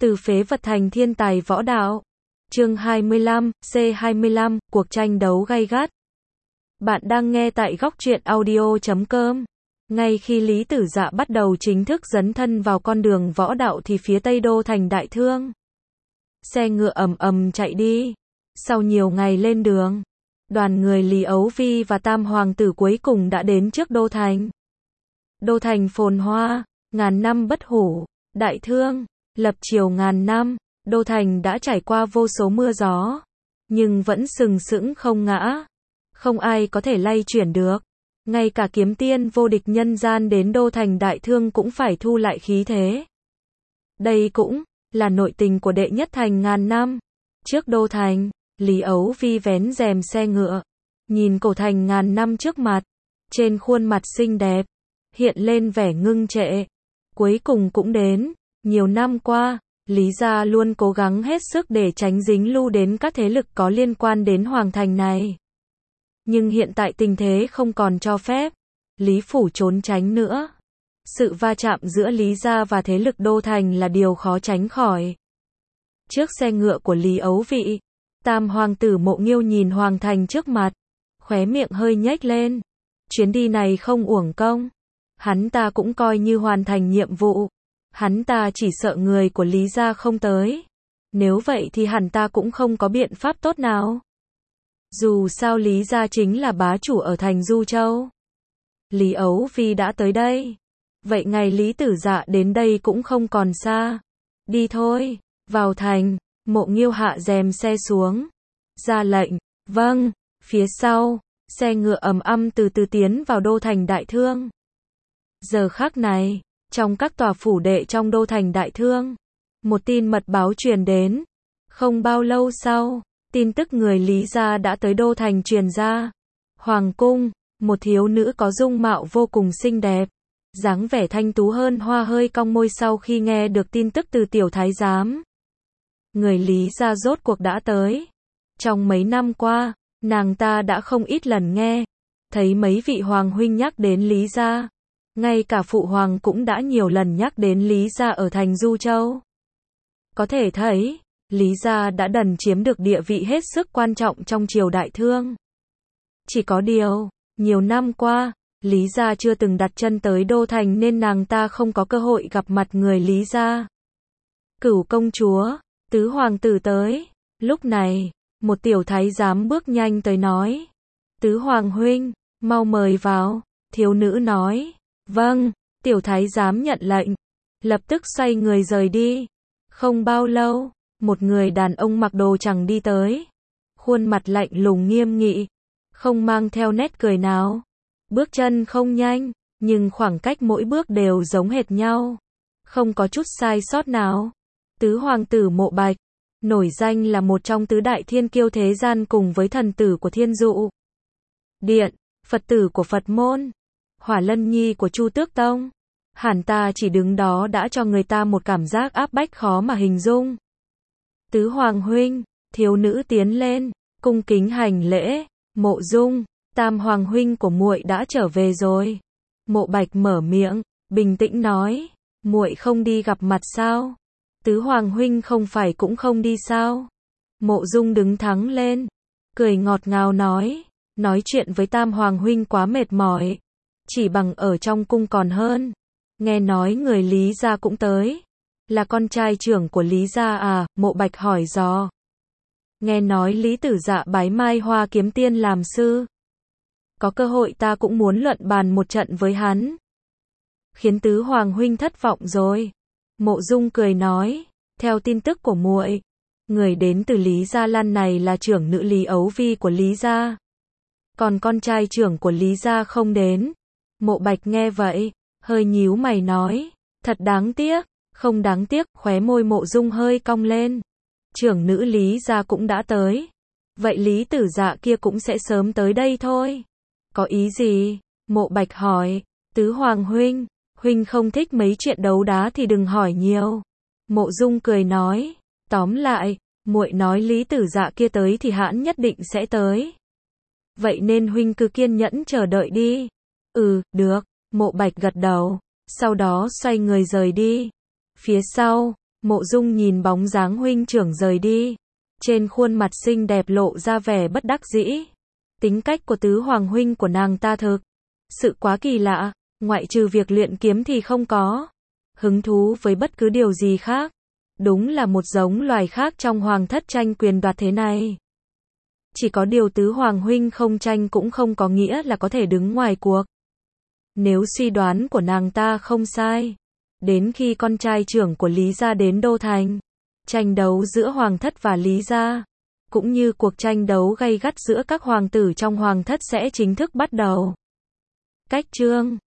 Từ phế vật thành thiên tài võ đạo. Chương 25, C25, cuộc tranh đấu gay gắt. Bạn đang nghe tại góc truyện audio.com. Ngay khi Lý Tử Dạ bắt đầu chính thức dấn thân vào con đường võ đạo thì phía Tây Đô thành đại thương. Xe ngựa ầm ầm chạy đi. Sau nhiều ngày lên đường, đoàn người Lý Ấu Vi và Tam Hoàng tử cuối cùng đã đến trước Đô thành. Đô thành phồn hoa, ngàn năm bất hủ, đại thương, lập triều ngàn năm, Đô thành đã trải qua vô số mưa gió, nhưng vẫn sừng sững không ngã. Không ai có thể lay chuyển được. Ngay cả kiếm tiên vô địch nhân gian đến Đô thành đại thương cũng phải thu lại khí thế. Đây cũng là nội tình của đệ nhất thành ngàn năm. Trước Đô thành, Lý Ấu Vi vén rèm xe ngựa, nhìn cổ thành ngàn năm trước mặt. Trên khuôn mặt xinh đẹp hiện lên vẻ ngưng trệ. Cuối cùng cũng đến. Nhiều năm qua, Lý gia luôn cố gắng hết sức để tránh dính lưu đến các thế lực có liên quan đến hoàng thành này. Nhưng hiện tại tình thế không còn cho phép Lý phủ trốn tránh nữa. Sự va chạm giữa Lý gia và thế lực Đô thành là điều khó tránh khỏi. Trước xe ngựa của Lý Ấu Vi, Tam Hoàng tử Mộ Nghiêu nhìn hoàng thành trước mặt, khóe miệng hơi nhếch lên. Chuyến đi này không uổng công. Hắn ta cũng coi như hoàn thành nhiệm vụ. Hắn ta chỉ sợ người của Lý gia không tới. Nếu vậy thì hẳn ta cũng không có biện pháp tốt nào. Dù sao Lý gia chính là bá chủ ở thành Du Châu. Lý Ấu Vi đã tới đây. Vậy ngày Lý Tử Dạ đến đây cũng không còn xa. Đi thôi, vào thành. Mộ Nghiêu hạ rèm xe xuống, ra lệnh. Vâng. Phía sau, xe ngựa ầm ầm từ từ tiến vào Đô thành đại thương. Giờ khắc này, trong các tòa phủ đệ trong Đô thành đại thương, một tin mật báo truyền đến. Không bao lâu sau, tin tức người Lý gia đã tới Đô thành truyền ra. Hoàng cung, một thiếu nữ có dung mạo vô cùng xinh đẹp, dáng vẻ thanh tú hơn hoa hơi cong môi sau khi nghe được tin tức từ tiểu thái giám. Người Lý gia rốt cuộc đã tới. Trong mấy năm qua, nàng ta đã không ít lần nghe thấy mấy vị hoàng huynh nhắc đến Lý gia. Ngay cả phụ hoàng cũng đã nhiều lần nhắc đến Lý gia ở thành Du Châu. Có thể thấy, Lý gia đã dần chiếm được địa vị hết sức quan trọng trong triều đại thương. Chỉ có điều, nhiều năm qua, Lý gia chưa từng đặt chân tới Đô thành nên nàng ta không có cơ hội gặp mặt người Lý gia. Cửu công chúa, tứ hoàng tử tới. Lúc này, một tiểu thái giám bước nhanh tới nói. Tứ hoàng huynh, mau mời vào. Thiếu nữ nói. Vâng. Tiểu thái giám nhận lệnh, lập tức xoay người rời đi. Không bao lâu, một người đàn ông mặc đồ trắng đi tới. Khuôn mặt lạnh lùng nghiêm nghị, không mang theo nét cười nào. Bước chân không nhanh, nhưng khoảng cách mỗi bước đều giống hệt nhau. Không có chút sai sót nào. Tứ hoàng tử Mộ Bạch, nổi danh là một trong tứ đại thiên kiêu thế gian cùng với thần tử của Thiên Dụ Điện, Phật tử của Phật môn, Hỏa Lân Nhi của Chu Tước Tông. Hẳn ta chỉ đứng đó đã cho người ta một cảm giác áp bách khó mà hình dung. Tứ hoàng huynh, thiếu nữ tiến lên, cung kính hành lễ. Mộ Dung, Tam hoàng huynh của muội đã trở về rồi. Mộ Bạch mở miệng, bình tĩnh nói, muội không đi gặp mặt sao? Tứ hoàng huynh không phải cũng không đi sao? Mộ Dung đứng thẳng lên, cười ngọt ngào nói chuyện với Tam hoàng huynh quá mệt mỏi, chỉ bằng ở trong cung còn hơn. Nghe nói người Lý gia cũng tới, là con trai trưởng của Lý gia à? Mộ Bạch hỏi dò. Nghe nói Lý Tử Dạ bái Mai Hoa kiếm tiên làm sư. Có cơ hội ta cũng muốn luận bàn một trận với hắn. Khiến tứ hoàng huynh thất vọng rồi. Mộ Dung cười nói, theo tin tức của muội, người đến từ Lý gia lần này là trưởng nữ Lý Ấu Vi của Lý gia. Còn con trai trưởng của Lý gia không đến. Mộ Bạch nghe vậy, hơi nhíu mày nói, thật đáng tiếc. Không đáng tiếc. Khóe môi Mộ Dung hơi cong lên. Trưởng nữ Lý gia cũng đã tới. Vậy Lý Tử Dạ kia cũng sẽ sớm tới đây thôi. Có ý gì? Mộ Bạch hỏi. Tứ hoàng huynh, huynh không thích mấy chuyện đấu đá thì đừng hỏi nhiều. Mộ Dung cười nói, tóm lại, muội nói Lý Tử Dạ kia tới thì hãn nhất định sẽ tới. Vậy nên huynh cứ kiên nhẫn chờ đợi đi. Được. Mộ Bạch gật đầu, sau đó xoay người rời đi. Phía sau, Mộ Dung nhìn bóng dáng huynh trưởng rời đi, trên khuôn mặt xinh đẹp lộ ra vẻ bất đắc dĩ. Tính cách của tứ hoàng huynh của nàng ta thực sự quá kỳ lạ, ngoại trừ việc luyện kiếm thì không có hứng thú với bất cứ điều gì khác. Đúng là một giống loài khác trong hoàng thất tranh quyền đoạt thế này. Chỉ có điều tứ hoàng huynh không tranh cũng không có nghĩa là có thể đứng ngoài cuộc. Nếu suy đoán của nàng ta không sai, đến khi con trai trưởng của Lý gia đến Đô Thành, tranh đấu giữa hoàng thất và Lý gia, cũng như cuộc tranh đấu gay gắt giữa các hoàng tử trong hoàng thất sẽ chính thức bắt đầu. Cách chương